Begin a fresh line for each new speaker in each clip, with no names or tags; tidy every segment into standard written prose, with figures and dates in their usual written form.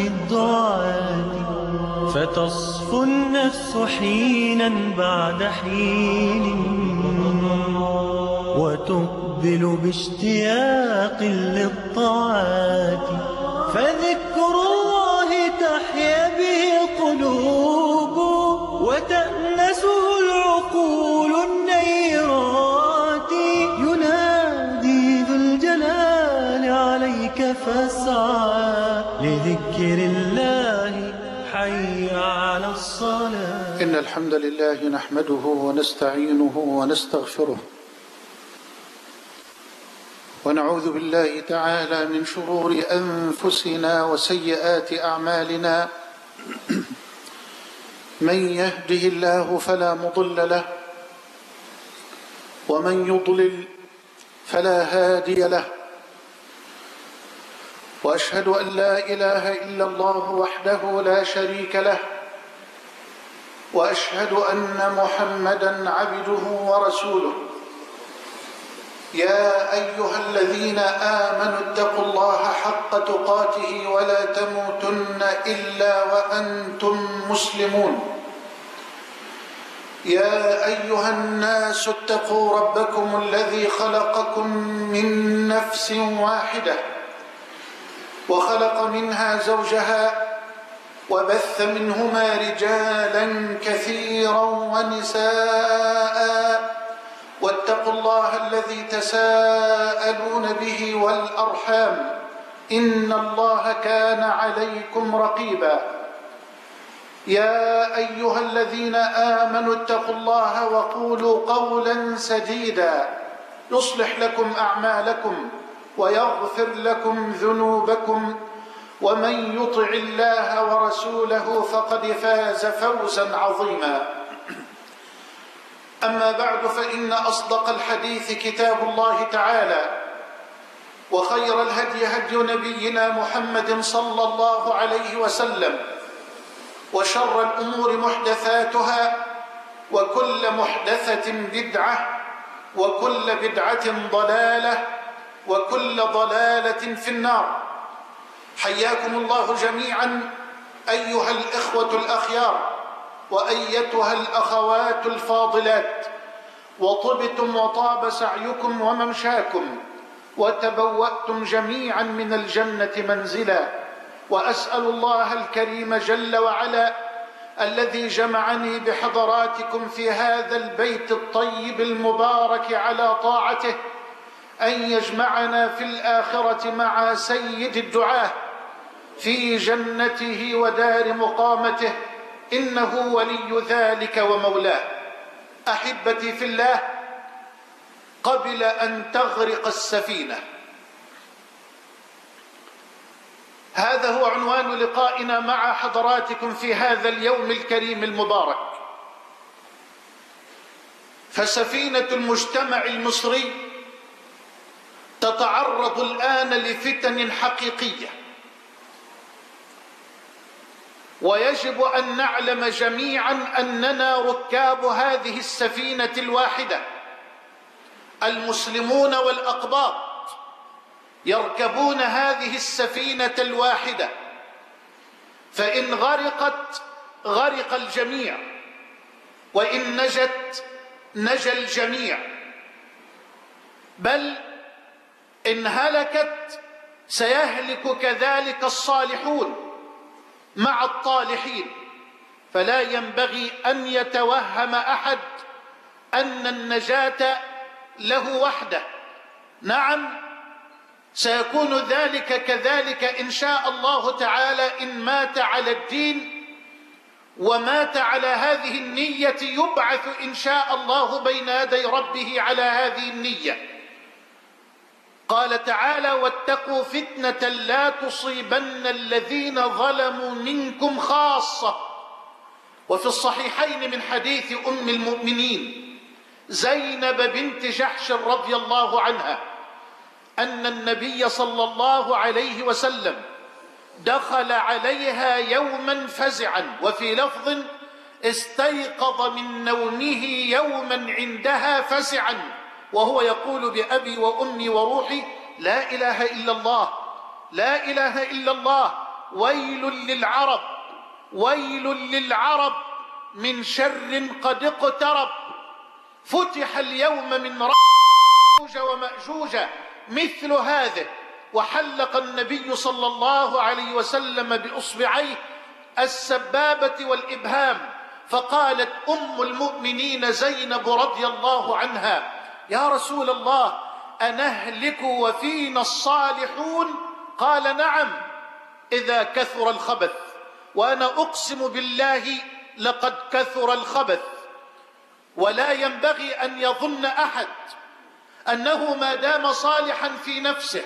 الدعاة، فتصفو النفس حينا بعد حين، وتقبل باشتياق للطاعات. فذكر الله تحيا به القلوب، وتأنسه العقول النيرات. ينادي ذو الجلال عليك فاسعى، لذكر الله حي على الصلاة.
إن الحمد لله نحمده ونستعينه ونستغفره، ونعوذ بالله تعالى من شرور أنفسنا وسيئات أعمالنا. من يهده الله فلا مضل له، ومن يضلل فلا هادي له. وأشهد أن لا إله إلا الله وحده لا شريك له، وأشهد أن محمدًا عبده ورسوله. يا أيها الذين آمنوا اتقوا الله حق تقاته ولا تموتن إلا وأنتم مسلمون. يا أيها الناس اتقوا ربكم الذي خلقكم من نفس واحدة، وخلق منها زوجها، وبث منهما رجالا كثيرا ونساء. واتقوا الله الذي تساءلون به والأرحام، إن الله كان عليكم رقيبا. يا أيها الذين آمنوا اتقوا الله وقولوا قولا سديدا، يصلح لكم أعمالكم ويغفر لكم ذنوبكم، ومن يطع الله ورسوله فقد فاز فوزا عظيما. أما بعد، فإن أصدق الحديث كتاب الله تعالى، وخير الهدي هدي نبينا محمد صلى الله عليه وسلم، وشر الأمور محدثاتها، وكل محدثة بدعة، وكل بدعة ضلالة، وكل ضلالة في النار. حياكم الله جميعا أيها الإخوة الأخيار، وأيتها الأخوات الفاضلات، وطبتم وطاب سعيكم وممشاكم، وتبوأتم جميعا من الجنة منزلا. وأسأل الله الكريم جل وعلا الذي جمعني بحضراتكم في هذا البيت الطيب المبارك على طاعته أن يجمعنا في الآخرة مع سيد الدعاة في جنته ودار مقامته، إنه ولي ذلك ومولاه. أحبتي في الله، قبل أن تغرق السفينة، هذا هو عنوان لقائنا مع حضراتكم في هذا اليوم الكريم المبارك. فسفينة المجتمع المصري تتعرض الآن لفتن حقيقية، ويجب أن نعلم جميعا أننا ركاب هذه السفينة الواحدة، المسلمون والأقباط يركبون هذه السفينة الواحدة، فإن غرقت غرق الجميع، وإن نجت نجا الجميع، بل إن هلكت سيهلك كذلك الصالحون مع الطالحين. فلا ينبغي أن يتوهم أحد أن النجاة له وحده. نعم، سيكون ذلك كذلك إن شاء الله تعالى، إن مات على الدين ومات على هذه النية يبعث إن شاء الله بين يدي ربه على هذه النية. قال تعالى: واتقوا فتنة لا تصيبن الذين ظلموا منكم خاصة. وفي الصحيحين من حديث أم المؤمنين زينب بنت جحش رضي الله عنها أن النبي صلى الله عليه وسلم دخل عليها يوما فزعا، وفي لفظ: استيقظ من نومه يوما عندها فزعا وهو يقول بأبي وأمي وروحي لا إله إلا الله، لا إله إلا الله، ويل للعرب ويل للعرب من شر قد اقترب. فتح اليوم من يأجوج ومأجوج مثل هذا. وحلق النبي صلى الله عليه وسلم بإصبعيه السبابة والإبهام، فقالت أم المؤمنين زينب رضي الله عنها: يا رسول الله أنهلك وفينا الصالحون؟ قال: نعم، إذا كثر الخبث. وأنا أقسم بالله لقد كثر الخبث. ولا ينبغي أن يظن أحد أنه ما دام صالحا في نفسه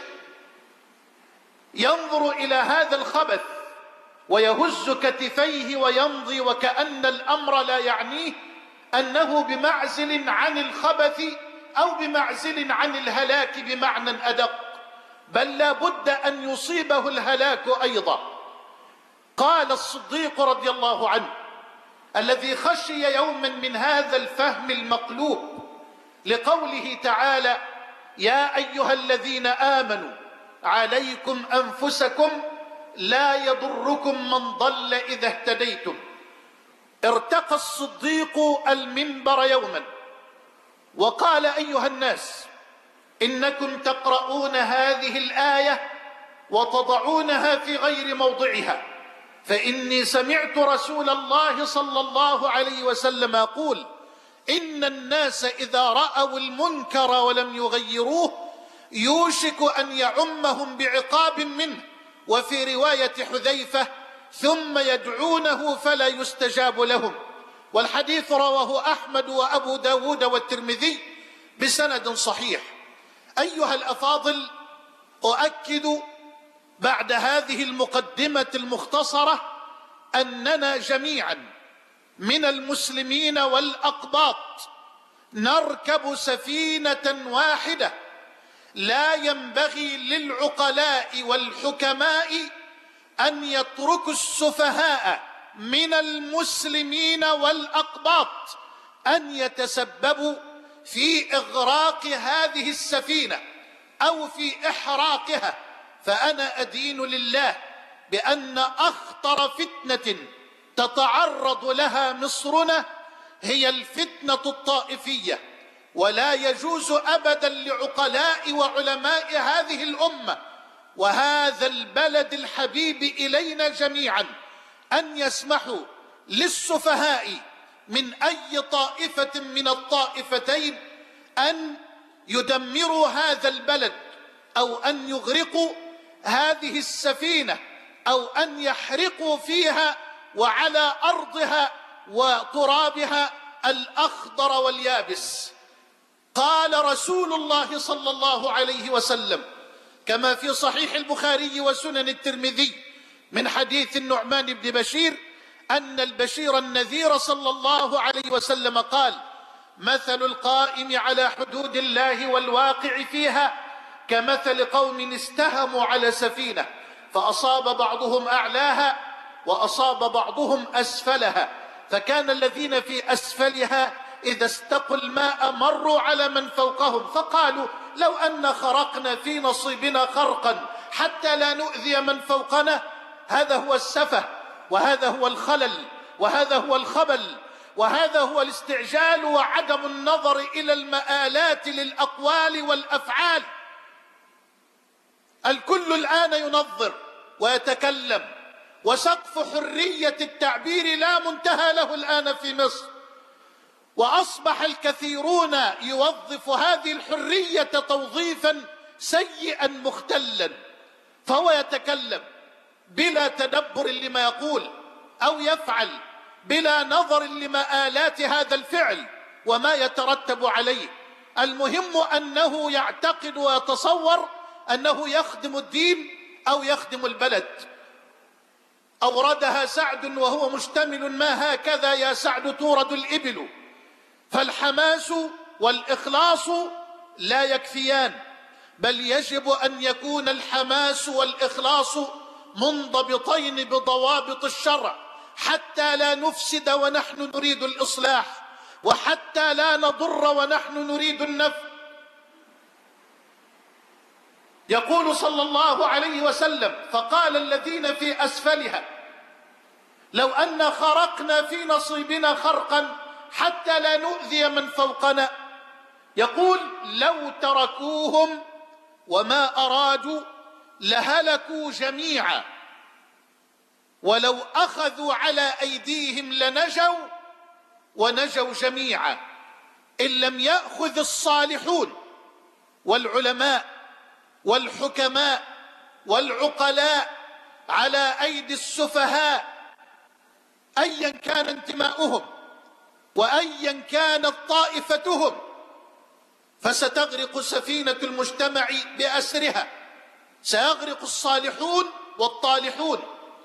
ينظر إلى هذا الخبث ويهز كتفيه ويمضي وكأن الأمر لا يعنيه، أنه بمعزل عن الخبث أو بمعزل عن الهلاك بمعنى أدق، بل لا بد أن يصيبه الهلاك أيضا. قال الصديق رضي الله عنه الذي خشي يوما من هذا الفهم المقلوب لقوله تعالى: يا أيها الذين آمنوا عليكم أنفسكم لا يضركم من ضل إذا اهتديتم. ارتقى الصديق المنبر يوما وقال: أيها الناس، إنكم تقرؤون هذه الآية وتضعونها في غير موضعها، فإني سمعت رسول الله صلى الله عليه وسلم يقول: إن الناس إذا رأوا المنكر ولم يغيروه يوشك أن يعمهم بعقاب منه. وفي رواية حذيفة: ثم يدعونه فلا يستجاب لهم. والحديث رواه أحمد وأبو داود والترمذي بسند صحيح. أيها الأفاضل، أؤكد بعد هذه المقدمة المختصرة أننا جميعا من المسلمين والأقباط نركب سفينة واحدة. لا ينبغي للعقلاء والحكماء أن يتركوا السفهاء من المسلمين والأقباط أن يتسببوا في إغراق هذه السفينة أو في إحراقها. فأنا أدين لله بأن أخطر فتنة تتعرض لها مصرنا هي الفتنة الطائفية، ولا يجوز أبدا لعقلاء وعلماء هذه الأمة وهذا البلد الحبيب إلينا جميعا أن يسمحوا للسفهاء من أي طائفة من الطائفتين أن يدمروا هذا البلد أو أن يغرقوا هذه السفينة أو أن يحرقوا فيها وعلى أرضها وترابها الأخضر واليابس. قال رسول الله صلى الله عليه وسلم كما في صحيح البخاري وسنن الترمذي من حديث النعمان بن بشير أن البشير النذير صلى الله عليه وسلم قال: مثل القائم على حدود الله والواقع فيها كمثل قوم استهموا على سفينة فأصاب بعضهم أعلاها وأصاب بعضهم أسفلها، فكان الذين في أسفلها إذا استقوا الماء مروا على من فوقهم فقالوا: لو أن خرقنا في نصيبنا خرقا حتى لا نؤذي من فوقنا. هذا هو السفه، وهذا هو الخلل، وهذا هو الخبل، وهذا هو الاستعجال وعدم النظر إلى المآلات للأقوال والأفعال. الكل الآن ينظر ويتكلم، وسقف حرية التعبير لا منتهى له الآن في مصر، وأصبح الكثيرون يوظف هذه الحرية توظيفا سيئا مختلا، فهو يتكلم بلا تدبر لما يقول أو يفعل، بلا نظر لمآلات هذا الفعل وما يترتب عليه. المهم أنه يعتقد ويتصور أنه يخدم الدين أو يخدم البلد. أوردها سعد وهو مشتمل: ما هكذا يا سعد تورد الإبل. فالحماس والإخلاص لا يكفيان، بل يجب أن يكون الحماس والإخلاص منضبطين بضوابط الشرع حتى لا نفسد ونحن نريد الإصلاح، وحتى لا نضر ونحن نريد النفع. يقول صلى الله عليه وسلم: فقال الذين في أسفلها: لو أن خرقنا في نصيبنا خرقا حتى لا نؤذي من فوقنا. يقول: لو تركوهم وما أرادوا لهلكوا جميعا، ولو أخذوا على أيديهم لنجوا ونجوا جميعا، إن لم يأخذ الصالحون والعلماء والحكماء والعقلاء على أيدي السفهاء أيا كان انتماؤهم وأيا كانت طائفتهم، فستغرق سفينة المجتمع بأسرها. سيغرق الصالحون والطالحون،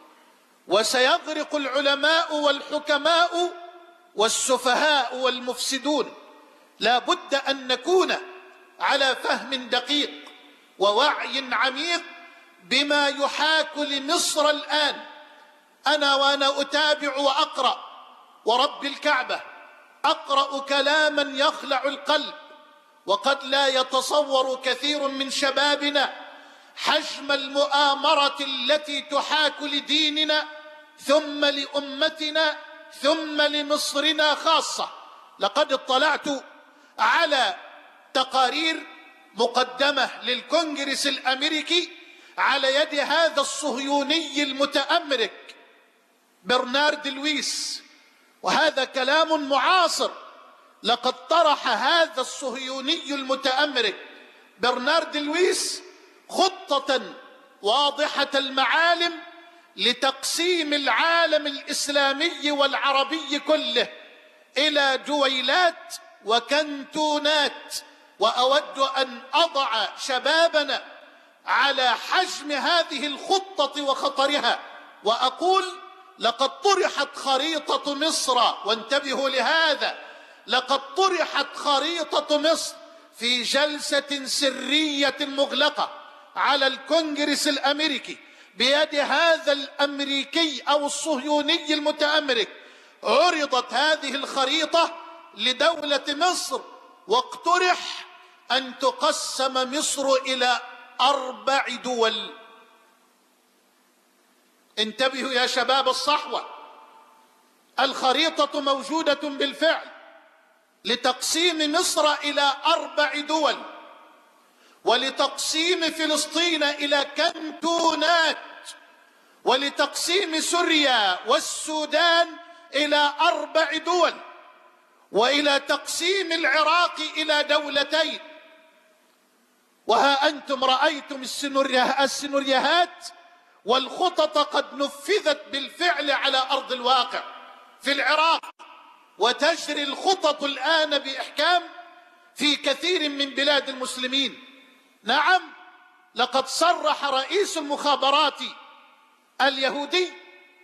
وسيغرق العلماء والحكماء والسفهاء والمفسدون. لا بد أن نكون على فهم دقيق ووعي عميق بما يحاك لمصر الآن. وأنا أتابع وأقرأ، ورب الكعبة أقرأ كلاما يخلع القلب، وقد لا يتصور كثير من شبابنا حجم المؤامرة التي تحاك لديننا ثم لأمتنا ثم لمصرنا خاصة. لقد اطلعت على تقارير مقدمة للكونجرس الأمريكي على يد هذا الصهيوني المتأمرك برنارد لويس، وهذا كلام معاصر. لقد طرح هذا الصهيوني المتأمرك برنارد لويس خطة واضحة المعالم لتقسيم العالم الإسلامي والعربي كله إلى دويلات وكنتونات. وأود أن أضع شبابنا على حجم هذه الخطة وخطرها، وأقول: لقد طرحت خريطة مصر، وانتبهوا لهذا، لقد طرحت خريطة مصر في جلسة سرية مغلقة على الكونجرس الأمريكي بيد هذا الأمريكي أو الصهيوني المتأمرك. عرضت هذه الخريطة لدولة مصر، واقترح أن تقسم مصر إلى 4 دول. انتبهوا يا شباب الصحوة، الخريطة موجودة بالفعل لتقسيم مصر إلى 4 دول، ولتقسيم فلسطين إلى كنتونات، ولتقسيم سوريا والسودان إلى 4 دول، وإلى تقسيم العراق إلى 2. وها أنتم رأيتم السيناريوهات والخطط قد نفذت بالفعل على أرض الواقع في العراق، وتجري الخطط الآن بإحكام في كثير من بلاد المسلمين. نعم، لقد صرح رئيس المخابرات اليهودي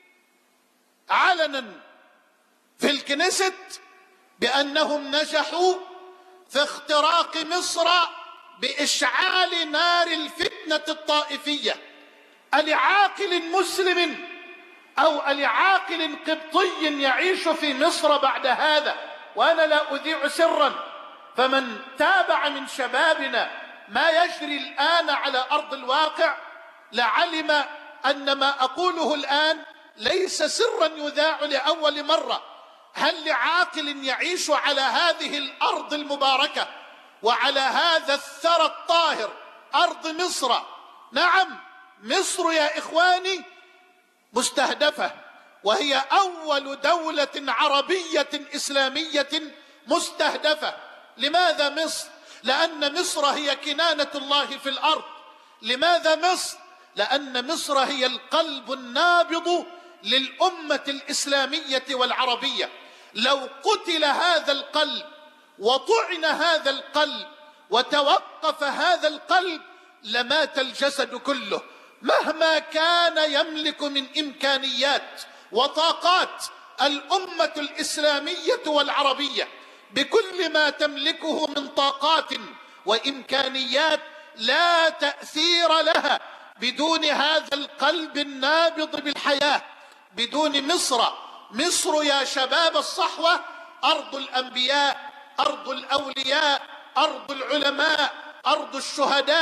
علنا في الكنيست بأنهم نجحوا في اختراق مصر بإشعال نار الفتنة الطائفية. ألعاقل مسلم أو ألعاقل قبطي يعيش في مصر بعد هذا؟ وأنا لا أذيع سرا، فمن تابع من شبابنا ما يجري الآن على أرض الواقع لعلم أن ما أقوله الآن ليس سرا يذاع لأول مرة. هل لعاقل يعيش على هذه الأرض المباركة وعلى هذا الثرى الطاهر أرض مصر؟ نعم، مصر يا إخواني مستهدفة، وهي أول دولة عربية إسلامية مستهدفة. لماذا مصر؟ لأن مصر هي كنانة الله في الأرض. لماذا مصر؟ لأن مصر هي القلب النابض للأمة الإسلامية والعربية. لو قتل هذا القلب وطعن هذا القلب وتوقف هذا القلب لمات الجسد كله، مهما كان يملك من إمكانيات وطاقات الأمة الإسلامية والعربية. بكل ما تملكه من طاقات وإمكانيات لا تأثير لها بدون هذا القلب النابض بالحياة، بدون مصر. مصر يا شباب الصحوة أرض الأنبياء، أرض الأولياء، أرض العلماء، أرض الشهداء،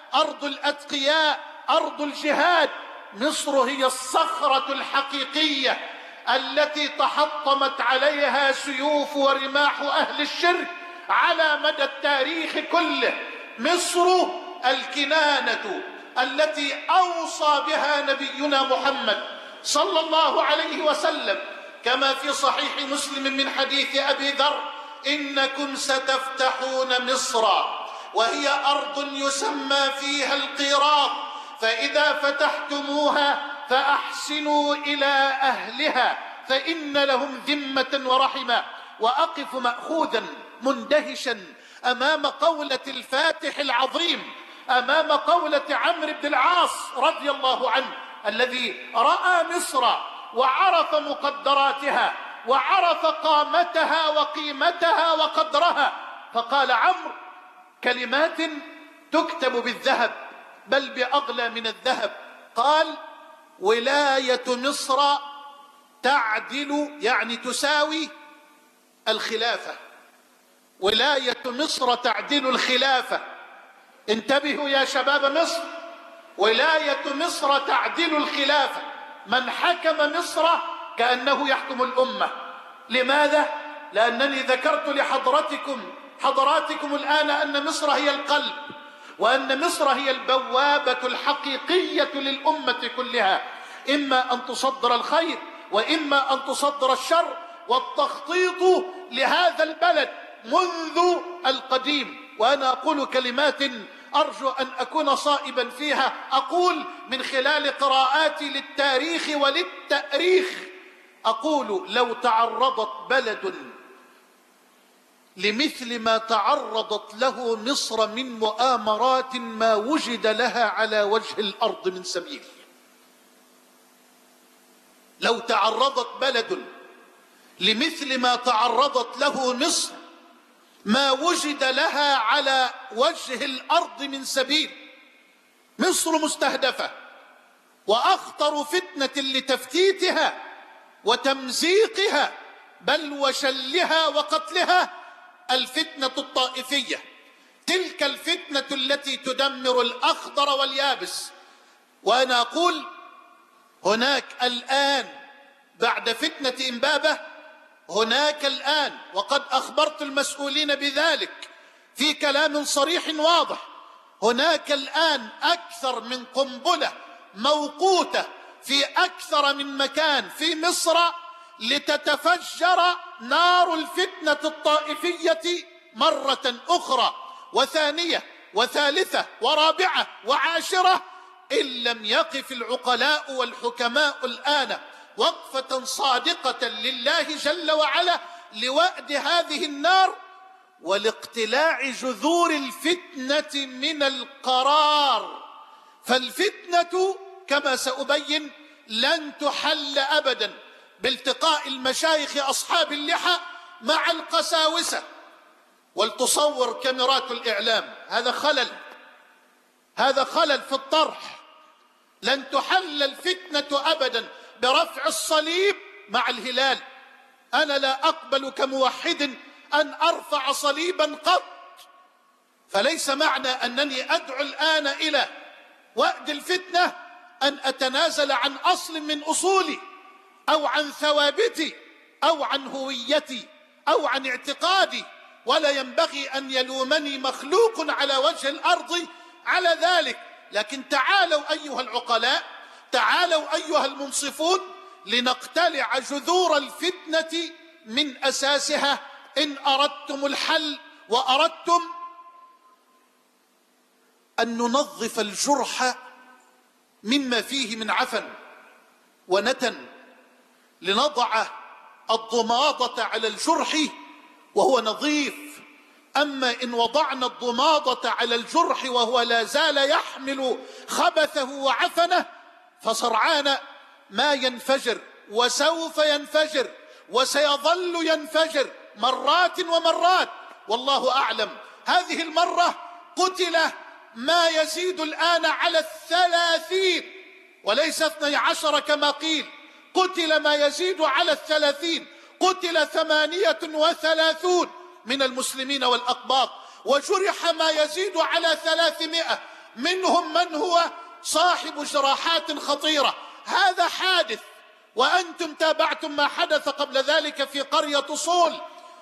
أرض الأتقياء، أرض الجهاد. مصر هي الصخرة الحقيقية التي تحطمت عليها سيوف ورماح أهل الشرك على مدى التاريخ كله. مصر الكنانة التي أوصى بها نبينا محمد صلى الله عليه وسلم كما في صحيح مسلم من حديث أبي ذر: إنكم ستفتحون مصر وهي أرض يسمى فيها القيراط، فإذا فتحتموها فأحسنوا إلى أهلها فإن لهم ذمة ورحمة. وأقف مأخوذا مندهشا أمام قولة الفاتح العظيم، أمام قولة عمرو بن العاص رضي الله عنه، الذي رأى مصر وعرف مقدراتها وعرف قامتها وقيمتها وقدرها، فقال عمرو كلمات تكتب بالذهب بل بأغلى من الذهب. قال: ولاية مصر تعدل، يعني تساوي الخلافة. ولاية مصر تعدل الخلافة. انتبهوا يا شباب مصر، ولاية مصر تعدل الخلافة. من حكم مصر كأنه يحكم الأمة. لماذا؟ لأنني ذكرت حضراتكم الآن أن مصر هي القلب، وأن مصر هي البوابة الحقيقية للأمة كلها، إما أن تصدر الخير وإما أن تصدر الشر. والتخطيط لهذا البلد منذ القديم. وأنا أقول كلمات أرجو أن أكون صائبا فيها، أقول من خلال قراءاتي للتاريخ وللتأريخ، أقول لو تعرضت بلد لمثل ما تعرضت له مصر من مؤامرات ما وجد لها على وجه الأرض من سبيل. لو تعرضت بلد لمثل ما تعرضت له مصر ما وجد لها على وجه الأرض من سبيل. مصر مستهدفة، وأخطر فتنة لتفتيتها وتمزيقها بل وشلها وقتلها الفتنة الطائفية، تلك الفتنة التي تدمر الأخضر واليابس. وأنا أقول هناك الآن بعد فتنة إمبابة، هناك الآن، وقد أخبرت المسؤولين بذلك في كلام صريح واضح، هناك الآن أكثر من قنبلة موقوتة في أكثر من مكان في مصر لتتفجر نار الفتنة الطائفية مرة أخرى وثانية وثالثة ورابعة وعاشرة، إن لم يقف العقلاء والحكماء الآن وقفة صادقة لله جل وعلا لوأد هذه النار ولاقتلاع جذور الفتنة من القرار. فالفتنة كما سأبين لن تحل أبدا بالتقاء المشايخ أصحاب اللحى مع القساوسة. ولتصور كاميرات الإعلام، هذا خلل في الطرح. لن تحل الفتنة أبدا برفع الصليب مع الهلال. أنا لا أقبل كموحد أن أرفع صليبا قط، فليس معنى أنني أدعو الآن إلى وأد الفتنة أن أتنازل عن أصل من أصولي أو عن ثوابتي أو عن هويتي أو عن اعتقادي، ولا ينبغي أن يلومني مخلوق على وجه الأرض على ذلك. لكن تعالوا أيها العقلاء، تعالوا أيها المنصفون، لنقتلع جذور الفتنة من أساسها إن أردتم الحل وأردتم أن ننظف الجرح مما فيه من عفن ونتن، لنضع الضماضة على الجرح وهو نظيف. أما إن وضعنا الضماضة على الجرح وهو لا زال يحمل خبثه وعفنه فسرعان ما ينفجر، وسوف ينفجر، وسيظل ينفجر مرات ومرات. والله أعلم هذه المرة قتل ما يزيد الآن على 30 وليس 12 كما قيل، قتل ما يزيد على 30، قتل 38 من المسلمين والأقباط، وجرح ما يزيد على 300 منهم من هو صاحب جراحات خطيرة. هذا حادث، وأنتم تابعتم ما حدث قبل ذلك في قرية صول،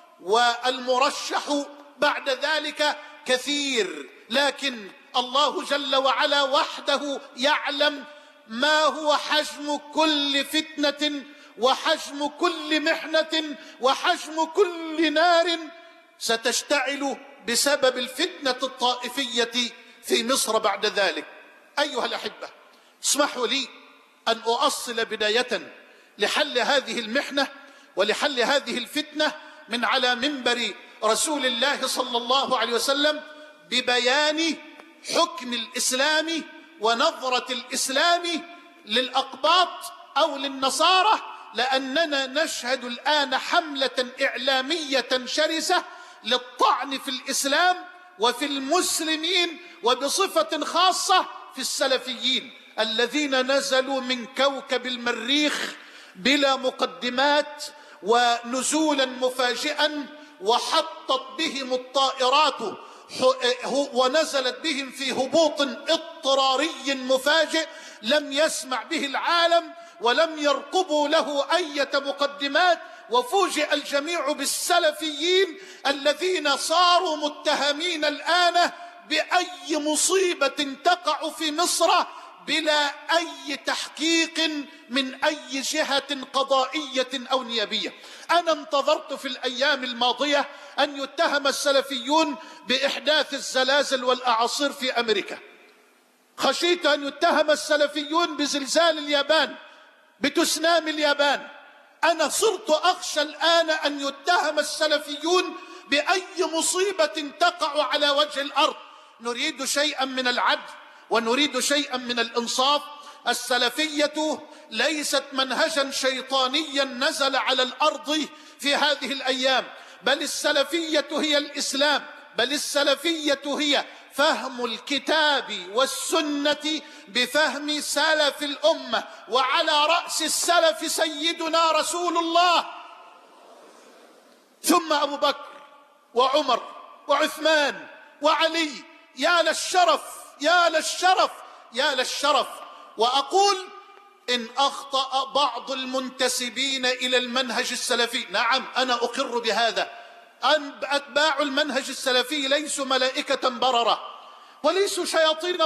والمرشح بعد ذلك كثير، لكن الله جل وعلا وحده يعلم ما هو حجم كل فتنة وحجم كل محنة وحجم كل نار ستشتعل بسبب الفتنة الطائفية في مصر بعد ذلك. أيها الأحبة، اسمحوا لي أن أؤصل بداية لحل هذه المحنة ولحل هذه الفتنة من على منبر رسول الله صلى الله عليه وسلم ببيان حكم الإسلام ونظرة الإسلام للأقباط أو للنصارى، لأننا نشهد الآن حملة إعلامية شرسة للطعن في الإسلام وفي المسلمين، وبصفة خاصة في السلفيين الذين نزلوا من كوكب المريخ بلا مقدمات ونزولا مفاجئا، وحطت بهم الطائرات ونزلت بهم في هبوط اضطراري مفاجئ لم يسمع به العالم ولم يرقبوا له أي مقدمات، وفوجئ الجميع بالسلفيين الذين صاروا متهمين الآن بأي مصيبة تقع في مصر بلا أي تحقيق من أي جهة قضائية أو نيابية. أنا انتظرت في الأيام الماضية أن يتهم السلفيون بإحداث الزلازل والأعاصير في أمريكا، خشيت أن يتهم السلفيون بزلزال اليابان، بتسنام اليابان. أنا صرت أخشى الآن أن يتهم السلفيون بأي مصيبة تقع على وجه الأرض. نريد شيئا من العدل ونريد شيئا من الإنصاف. السلفية ليست منهجا شيطانيا نزل على الأرض في هذه الأيام، بل السلفية هي الإسلام، بل السلفية هي فهم الكتاب والسنة بفهم سلف الأمة، وعلى رأس السلف سيدنا رسول الله، ثم أبو بكر وعمر وعثمان وعلي. يا للشرف يا للشرف يا للشرف. وأقول إن أخطأ بعض المنتسبين إلى المنهج السلفي، نعم أنا أقر بهذا، أن أتباع المنهج السلفي ليسوا ملائكة بررة وليسوا شياطين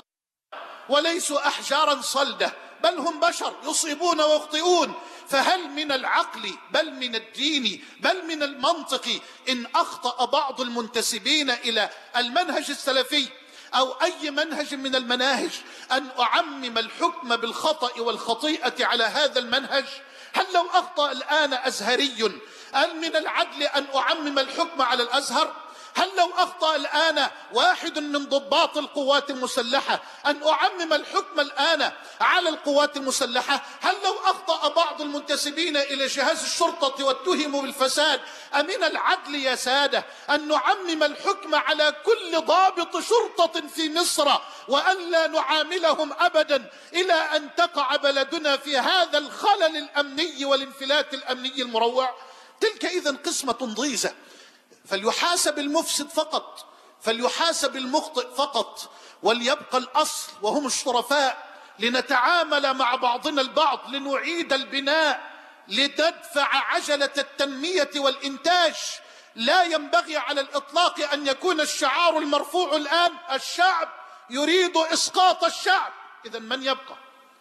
وليسوا أحجارا صلدة، بل هم بشر يصيبون ويخطئون. فهل من العقل بل من الدين بل من المنطق إن أخطأ بعض المنتسبين إلى المنهج السلفي أو أي منهج من المناهج أن أعمم الحكم بالخطأ والخطيئة على هذا المنهج؟ هل لو أخطأ الآن أزهري هل من العدل أن أعمم الحكم على الأزهر؟ هل لو أخطأ الآن واحد من ضباط القوات المسلحة أن أعمم الحكم الآن على القوات المسلحة؟ هل لو أخطأ بعض المنتسبين إلى جهاز الشرطة واتهموا بالفساد أمن العدل يا سادة أن نعمم الحكم على كل ضابط شرطة في مصر وأن لا نعاملهم أبدا إلى أن تقع بلدنا في هذا الخلل الأمني والانفلات الأمني المروع؟ تلك إذن قسمة ضيزة. فليحاسب المفسد فقط، فليحاسب المخطئ فقط، وليبقى الأصل وهم الشرفاء، لنتعامل مع بعضنا البعض، لنعيد البناء، لندفع عجلة التنمية والإنتاج. لا ينبغي على الإطلاق أن يكون الشعار المرفوع الآن الشعب يريد إسقاط الشعب. إذن من يبقى؟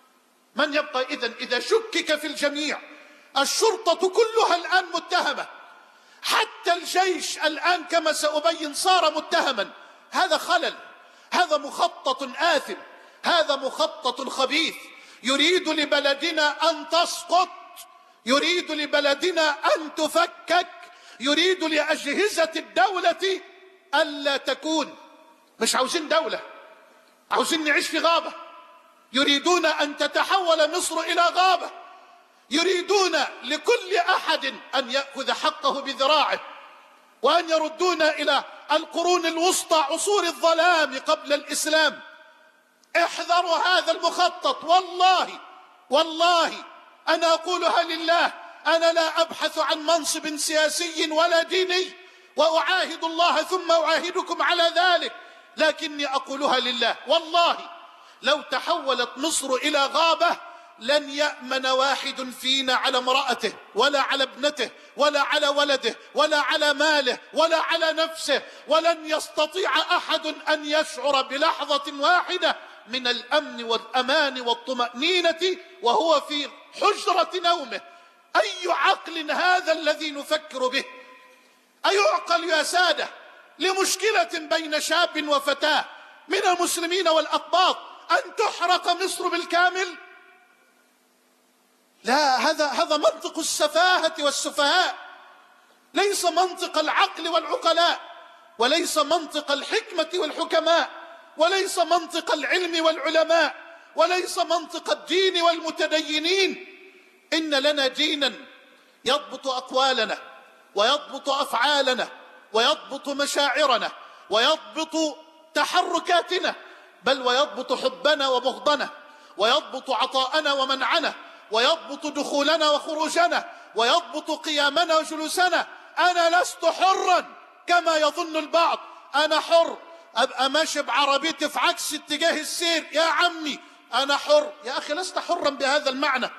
من يبقى إذن إذا شكك في الجميع؟ الشرطة كلها الآن متهمة، حتى الجيش الآن كما سأبين صار متهما. هذا خلل، هذا مخطط آثم، هذا مخطط خبيث يريد لبلدنا أن تسقط، يريد لبلدنا أن تفكك، يريد لأجهزة الدولة ألا تكون. مش عاوزين دولة، عاوزين نعيش في غابة. يريدون أن تتحول مصر إلى غابة، يريدون لكل أحد أن يأخذ حقه بذراعه، وأن يردونا إلى القرون الوسطى، عصور الظلام قبل الإسلام. احذروا هذا المخطط. والله أنا أقولها لله، أنا لا أبحث عن منصب سياسي ولا ديني، وأعاهد الله ثم أعاهدكم على ذلك لكني أقولها لله. والله لو تحولت مصر إلى غابة لن يأمن واحد فينا على امرأته ولا على ابنته ولا على ولده ولا على ماله ولا على نفسه، ولن يستطيع أحد أن يشعر بلحظة واحدة من الأمن والأمان والطمأنينة وهو في حجرة نومه. أي عقل هذا الذي نفكر به؟ أيعقل يا سادة لمشكلة بين شاب وفتاة من المسلمين والأقباط أن تحرق مصر بالكامل؟ لا، هذا منطق السفاهة والسفهاء، ليس منطق العقل والعقلاء، وليس منطق الحكمة والحكماء، وليس منطق العلم والعلماء، وليس منطق الدين والمتدينين. إن لنا دينا يضبط أقوالنا ويضبط أفعالنا ويضبط مشاعرنا ويضبط تحركاتنا، بل ويضبط حبنا وبغضنا، ويضبط عطاءنا ومنعنا، ويضبط دخولنا وخروجنا، ويضبط قيامنا وجلوسنا. أنا لست حرا كما يظن البعض، أنا حر أبقى ماشي بعربيتي في عكس اتجاه السير، يا عمي أنا حر. يا أخي لست حرا بهذا المعنى.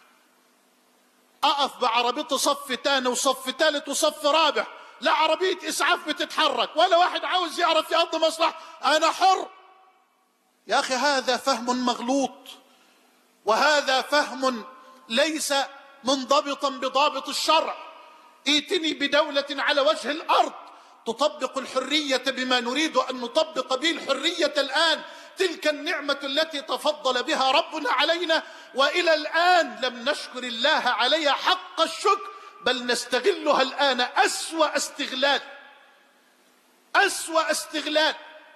أقف بعربيتي صف تاني وصف ثالث وصف رابع، لا عربية إسعاف بتتحرك ولا واحد عاوز يعرف يقضي مصلحة، أنا حر. يا أخي هذا فهم مغلوط، وهذا فهم ليس منضبطا بضابط الشرع. ائتني بدولة على وجه الأرض تطبق الحرية بما نريد أن نطبق به الحرية الآن، تلك النعمة التي تفضل بها ربنا علينا، وإلى الآن لم نشكر الله عليها حق الشكر، بل نستغلها الآن أسوأ استغلال. أسوأ استغلال.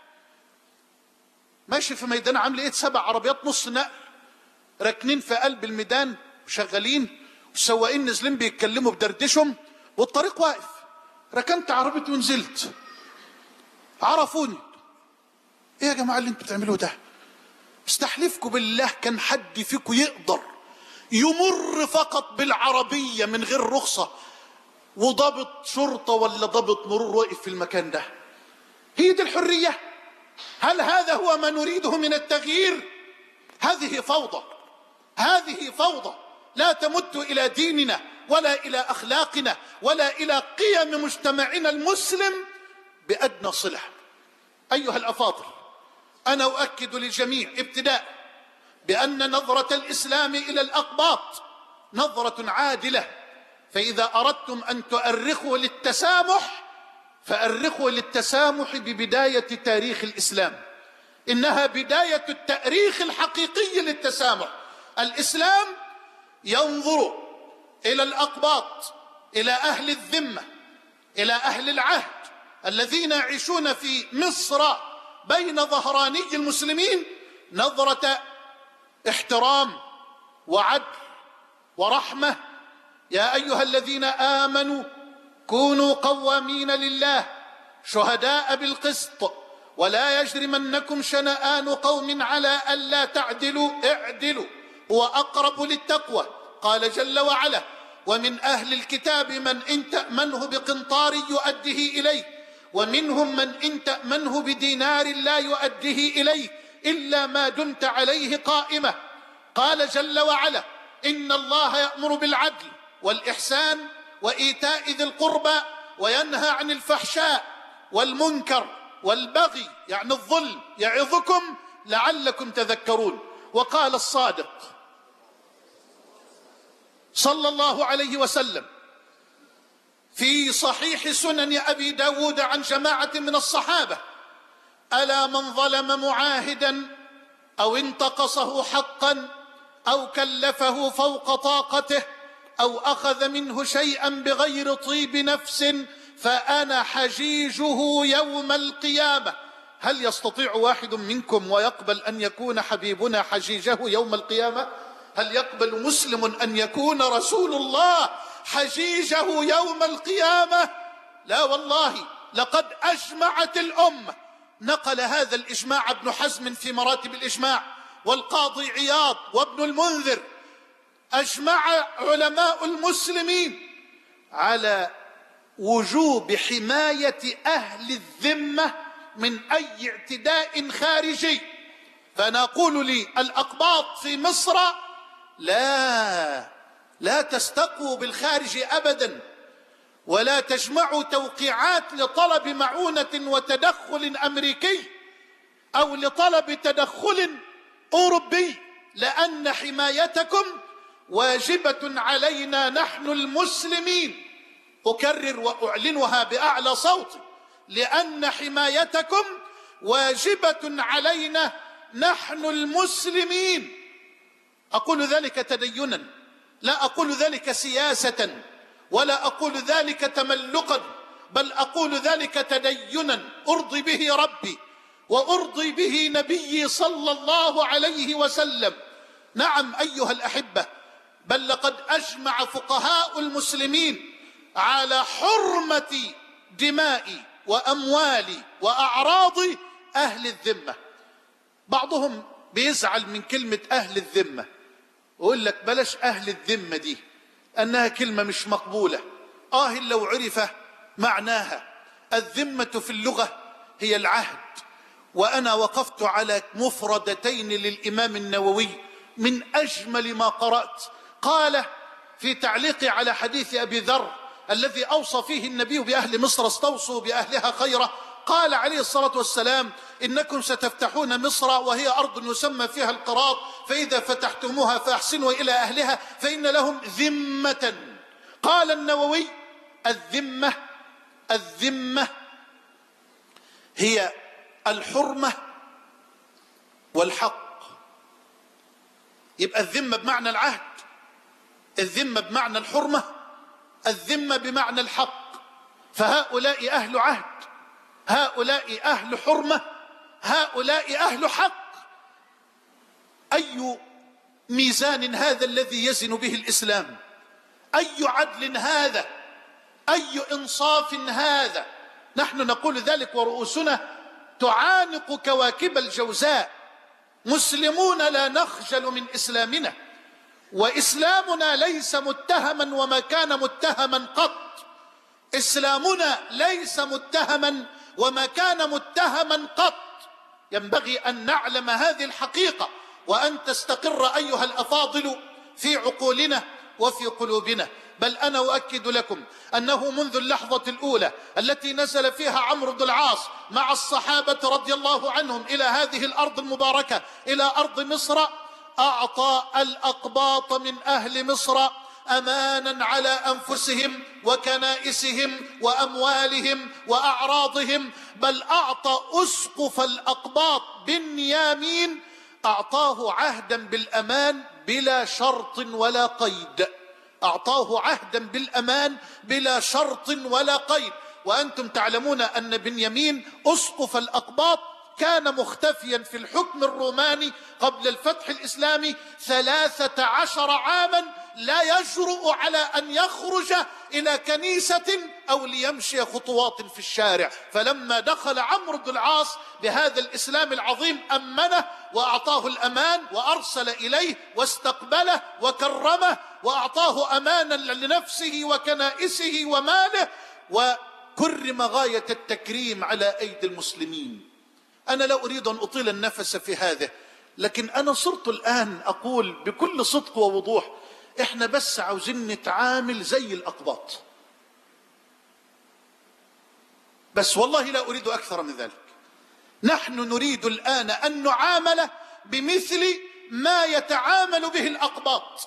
ماشي في ميدان عامل ايه 7 عربيات نص نقل راكنين في قلب الميدان وشغالين، والسواقين نازلين بيتكلموا بدردشهم والطريق واقف. ركنت عربيتي ونزلت، عرفوني. ايه يا جماعه اللي انتوا بتعملوه ده؟ استحلفكم بالله كان حد فيكم يقدر يمر فقط بالعربيه من غير رخصه وضابط شرطه ولا ضابط مرور واقف في المكان ده؟ هي دي الحريه؟ هل هذا هو ما نريده من التغيير؟ هذه فوضى، هذه فوضى لا تمت إلى ديننا ولا إلى أخلاقنا ولا إلى قيم مجتمعنا المسلم بأدنى صلة. أيها الأفاضل، أنا أؤكد للجميع ابتداء بأن نظرة الإسلام إلى الأقباط نظرة عادلة، فإذا أردتم أن تؤرخوا للتسامح فأرخوا للتسامح ببداية تاريخ الإسلام، إنها بداية التأريخ الحقيقي للتسامح. الإسلام ينظر إلى الأقباط، إلى أهل الذمة، إلى أهل العهد الذين يعيشون في مصر بين ظهراني المسلمين نظرة احترام وعدل ورحمة. يا أيها الذين آمنوا كونوا قوامين لله شهداء بالقسط ولا يجرمنكم شنآن قوم على ألا تعدلوا اعدلوا هو أقرب للتقوى. قال جل وعلا: ومن أهل الكتاب من إن تأمنه بقنطار يؤديه إليك ومنهم من إن تأمنه بدينار لا يؤديه إليك إلا ما دمت عليه قائمة. قال جل وعلا: إن الله يأمر بالعدل والإحسان وإيتاء ذي القربى وينهى عن الفحشاء والمنكر والبغي، يعني الظلم، يعظكم لعلكم تذكرون. وقال الصادق صلى الله عليه وسلم في صحيح سنن أبي داود عن جماعة من الصحابة: ألا من ظلم معاهدا أو انتقصه حقا أو كلفه فوق طاقته أو أخذ منه شيئا بغير طيب نفس فأنا حجيجه يوم القيامة. هل يستطيع واحد منكم ويقبل أن يكون حبيبنا حجيجه يوم القيامة؟ هل يقبل مسلم أن يكون رسول الله حجيجه يوم القيامة؟ لا والله. لقد أجمعت الأمة، نقل هذا الإجماع ابن حزم في مراتب الإجماع والقاضي عياض وابن المنذر، أجمع علماء المسلمين على وجوب حماية أهل الذمة من أي اعتداء خارجي. فأنا أقول للأقباط في مصر لا تستقوا بالخارج أبدا، ولا تجمعوا توقيعات لطلب معونة وتدخل أمريكي أو لطلب تدخل أوروبي، لأن حمايتكم واجبة علينا نحن المسلمين. أكرر وأعلنها بأعلى صوت، لأن حمايتكم واجبة علينا نحن المسلمين. أقول ذلك تدينا، لا أقول ذلك سياسة، ولا أقول ذلك تملقا، بل أقول ذلك تدينا أرضي به ربي وأرضي به نبيي صلى الله عليه وسلم. نعم أيها الأحبة، بل لقد أجمع فقهاء المسلمين على حرمة دماء وأموال وأعراض أهل الذمة. بعضهم بيزعل من كلمة أهل الذمة ويقول لك بلاش أهل الذمة دي، أنها كلمة مش مقبولة. لو عرف معناها. الذمة في اللغة هي العهد، وأنا وقفت على مفردتين للإمام النووي من أجمل ما قرأت. قال في تعليق على حديث أبي ذر الذي أوصى فيه النبي بأهل مصر استوصوا بأهلها خيرا، قال عليه الصلاة والسلام: إنكم ستفتحون مصر وهي أرض يسمى فيها القراط، فإذا فتحتموها فأحسنوا إلى أهلها فإن لهم ذمة. قال النووي: الذمة هي الحرمة والحق. يبقى الذمة بمعنى العهد، الذمة بمعنى الحرمة، الذمة بمعنى الحق. فهؤلاء أهل عهد، هؤلاء أهل حرمة، هؤلاء أهل حق. أي ميزان هذا الذي يزن به الإسلام؟ أي عدل هذا؟ أي إنصاف هذا؟ نحن نقول ذلك ورؤوسنا تعانق كواكب الجوزاء. مسلمون لا نخجل من إسلامنا، وإسلامنا ليس متهما وما كان متهما قط. إسلامنا ليس متهما وما كان متهما قط. ينبغي أن نعلم هذه الحقيقة، وأن تستقر أيها الأفاضل في عقولنا وفي قلوبنا. بل أنا أؤكد لكم أنه منذ اللحظة الأولى التي نزل فيها عمرو بن العاص مع الصحابة رضي الله عنهم إلى هذه الأرض المباركة، إلى أرض مصر، أعطى الأقباط من أهل مصر أمانا على أنفسهم وكنائسهم وأموالهم وأعراضهم. بل أعطى أسقف الأقباط بنيامين، أعطاه عهدا بالأمان بلا شرط ولا قيد. أعطاه عهدا بالأمان بلا شرط ولا قيد. وأنتم تعلمون أن بنيامين أسقف الأقباط كان مختفيا في الحكم الروماني قبل الفتح الإسلامي 13 عاما، لا يجرؤ على أن يخرج إلى كنيسة أو ليمشي خطوات في الشارع. فلما دخل عمرو بن العاص بهذا الإسلام العظيم أمنه وأعطاه الأمان، وأرسل إليه واستقبله وكرمه، وأعطاه أمانا لنفسه وكنائسه وماله، وكرم غاية التكريم على أيدي المسلمين. أنا لا أريد أن أطيل النفس في هذا، لكن أنا صرت الآن أقول بكل صدق ووضوح: إحنا بس عاوزين نتعامل زي الأقباط بس، والله لا أريد أكثر من ذلك. نحن نريد الآن أن نعامل بمثل ما يتعامل به الأقباط.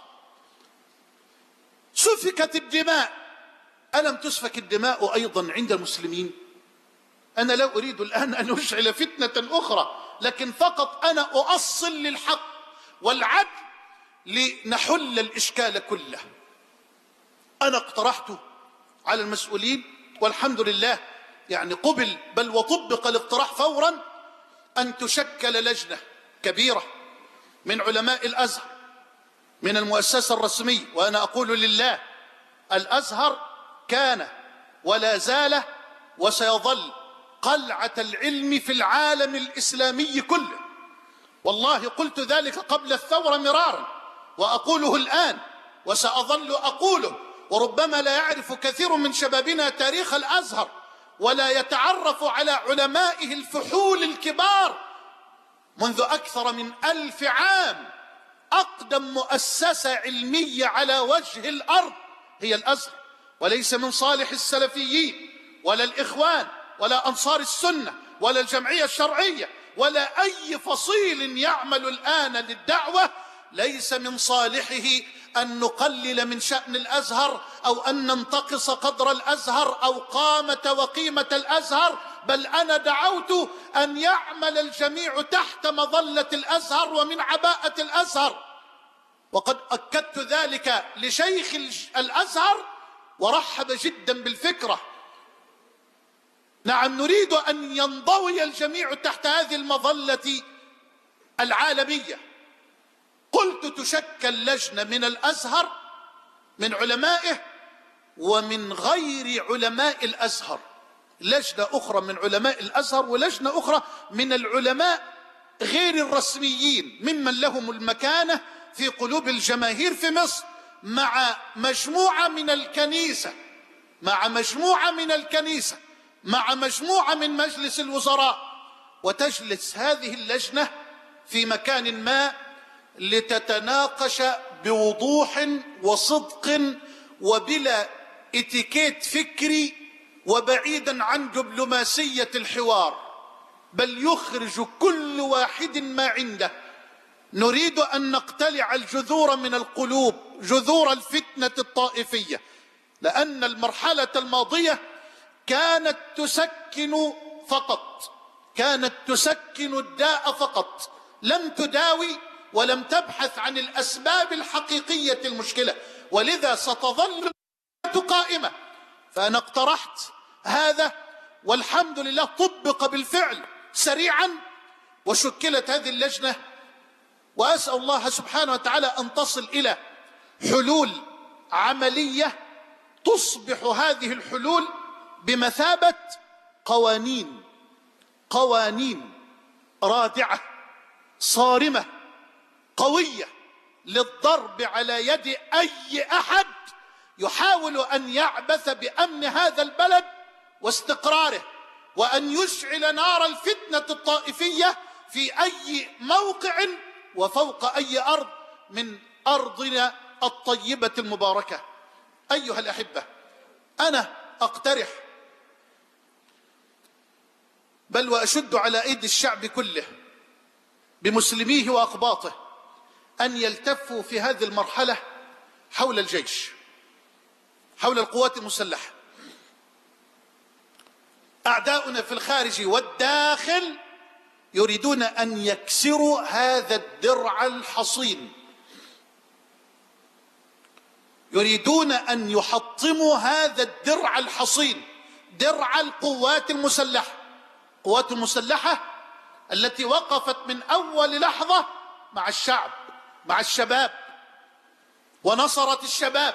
سفكت الدماء، ألم تسفك الدماء أيضا عند المسلمين؟ أنا لا أريد الآن أن أشعل فتنة أخرى، لكن فقط أنا أؤصل للحق والعدل لنحل الإشكال كله. أنا اقترحت على المسؤولين والحمد لله يعني قبل، بل وطبق الاقتراح فورا، أن تشكل لجنة كبيرة من علماء الأزهر من المؤسسة الرسمية. وأنا أقول لله: الأزهر كان ولا زال وسيظل قلعة العلم في العالم الإسلامي كله. والله قلت ذلك قبل الثورة مرارا، وأقوله الآن وسأظل أقوله. وربما لا يعرف كثير من شبابنا تاريخ الأزهر، ولا يتعرف على علمائه الفحول الكبار. منذ أكثر من 1000 عام أقدم مؤسسة علمية على وجه الأرض هي الأزهر، وليس من صالح السلفيين ولا الإخوان ولا أنصار السنة ولا الجمعية الشرعية ولا أي فصيل يعمل الآن للدعوة، ليس من صالحه أن نقلل من شأن الأزهر أو أن ننتقص قدر الأزهر أو قامة وقيمة الأزهر، بل أنا دعوت أن يعمل الجميع تحت مظلة الأزهر ومن عباءة الأزهر. وقد أكدت ذلك لشيخ الأزهر ورحب جدا بالفكرة. نعم، نريد أن ينضوي الجميع تحت هذه المظلة العالمية. قلت تشكل لجنة من الأزهر، من علمائه ومن غير علماء الأزهر، لجنة أخرى من علماء الأزهر ولجنة أخرى من العلماء غير الرسميين ممن لهم المكانة في قلوب الجماهير في مصر، مع مجموعة من الكنيسة، مع مجموعة من مجلس الوزراء، وتجلس هذه اللجنة في مكان ما لتتناقش بوضوح وصدق وبلا اتيكيت فكري وبعيدا عن دبلوماسية الحوار، بل يخرج كل واحد ما عنده. نريد أن نقتلع الجذور من القلوب، جذور الفتنة الطائفية، لأن المرحلة الماضية كانت تسكن فقط، كانت تسكن الداء فقط، لم تداوي ولم تبحث عن الأسباب الحقيقية المشكلة، ولذا ستظل قائمة. فأنا اقترحت هذا والحمد لله طبق بالفعل سريعا، وشكلت هذه اللجنة، وأسأل الله سبحانه وتعالى أن تصل إلى حلول عملية تصبح هذه الحلول بمثابة قوانين رادعة صارمة قوية للضرب على يد أي أحد يحاول أن يعبث بأمن هذا البلد واستقراره، وأن يشعل نار الفتنة الطائفية في أي موقع وفوق أي أرض من أرضنا الطيبة المباركة. أيها الأحبة، أنا أقترح بل وأشد على أيدي الشعب كله بمسلميه وأقباطه أن يلتفوا في هذه المرحلة حول الجيش، حول القوات المسلحة. أعداؤنا في الخارج والداخل يريدون أن يكسروا هذا الدرع الحصين، يريدون أن يحطموا هذا الدرع الحصين، درع القوات المسلحة. القوات المسلحة التي وقفت من أول لحظة مع الشعب، مع الشباب، ونصرت الشباب.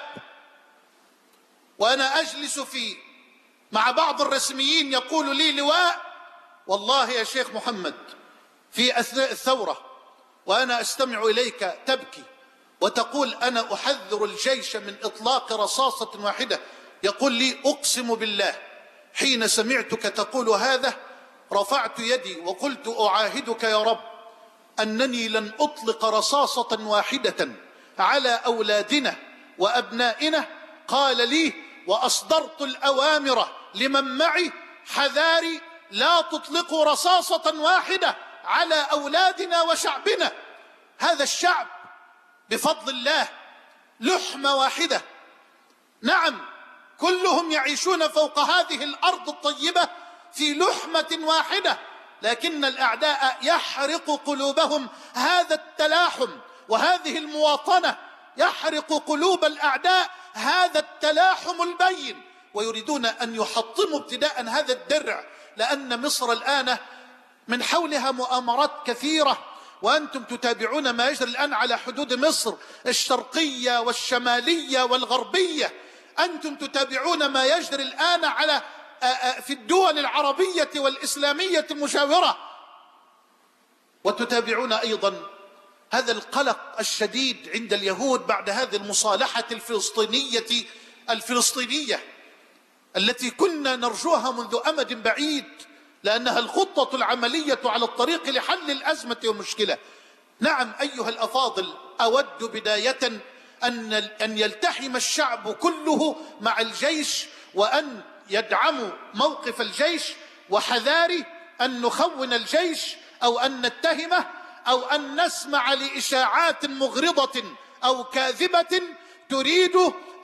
وأنا أجلس مع بعض الرسميين يقول لي لواء: والله يا شيخ محمد في أثناء الثورة وأنا أستمع إليك تبكي وتقول أنا أحذر الجيش من إطلاق رصاصة واحدة. يقول لي: أقسم بالله حين سمعتك تقول هذا رفعت يدي وقلت أعاهدك يا رب أنني لن أطلق رصاصة واحدة على أولادنا وأبنائنا. قال لي: وأصدرت الأوامر لمن معي حذاري لا تطلقوا رصاصة واحدة على أولادنا وشعبنا. هذا الشعب بفضل الله لحمة واحدة، نعم كلهم يعيشون فوق هذه الأرض الطيبة في لحمة واحدة، لكن الأعداء يحرق قلوبهم هذا التلاحم وهذه المواطنة، يحرق قلوب الأعداء هذا التلاحم البين، ويريدون أن يحطموا ابتداء هذا الدرع، لأن مصر الآن من حولها مؤامرات كثيرة، وأنتم تتابعون ما يجري الآن على حدود مصر الشرقية والشمالية والغربية. أنتم تتابعون ما يجري الآن على في الدول العربية والإسلامية المجاورة، وتتابعون أيضا هذا القلق الشديد عند اليهود بعد هذه المصالحة الفلسطينية. التي كنا نرجوها منذ أمد بعيد، لأنها الخطة العملية على الطريق لحل الأزمة والمشكلة. نعم أيها الأفاضل، أود بداية أن يلتحم الشعب كله مع الجيش، وأن يدعموا موقف الجيش، وحذاري أن نخون الجيش أو أن نتهمه أو أن نسمع لإشاعات مغرضة أو كاذبة تريد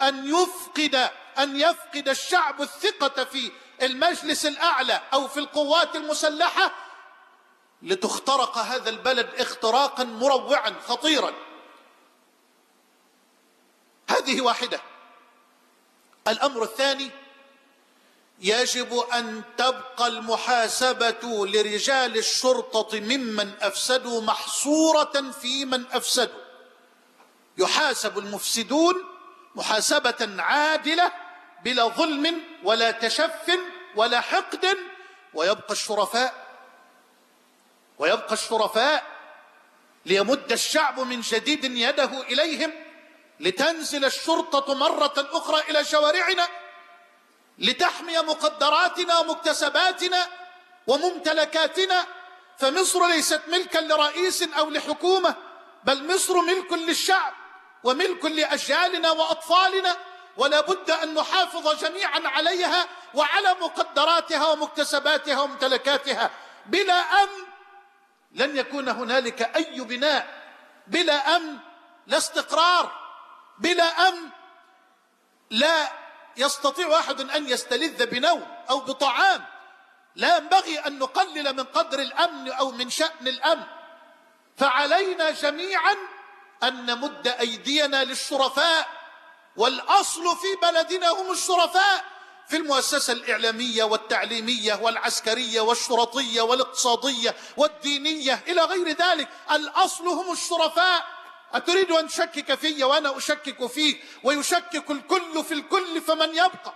أن يفقد الشعب الثقة في المجلس الأعلى أو في القوات المسلحة، لتخترق هذا البلد اختراقا مروعا خطيرا. هذه واحدة. الأمر الثاني، يجب أن تبقى المحاسبة لرجال الشرطة ممن أفسدوا محصورة في من أفسدوا. يحاسب المفسدون محاسبة عادلة بلا ظلم ولا تشف ولا حقد، ويبقى الشرفاء ليمد الشعب من جديد يده إليهم، لتنزل الشرطة مرة أخرى إلى شوارعنا لتحمي مقدراتنا ومكتسباتنا وممتلكاتنا. فمصر ليست ملكا لرئيس أو لحكومة، بل مصر ملك للشعب وملك لأجيالنا وأطفالنا، ولا بد أن نحافظ جميعا عليها وعلى مقدراتها ومكتسباتها وممتلكاتها. بلا أمن لن يكون هنالك أي بناء، بلا أمن لا استقرار، بلا أمن لا يستطيع أحد أن يستلذ بنوم أو بطعام. لا ينبغي أن نقلل من قدر الأمن أو من شأن الأمن، فعلينا جميعا أن نمد أيدينا للشرفاء، والأصل في بلدنا هم الشرفاء في المؤسسة الإعلامية والتعليمية والعسكرية والشرطية والاقتصادية والدينية إلى غير ذلك. الأصل هم الشرفاء. أتريد أن تشكك في وأنا أشكك فيك، ويشكك الكل في الكل، فمن يبقى؟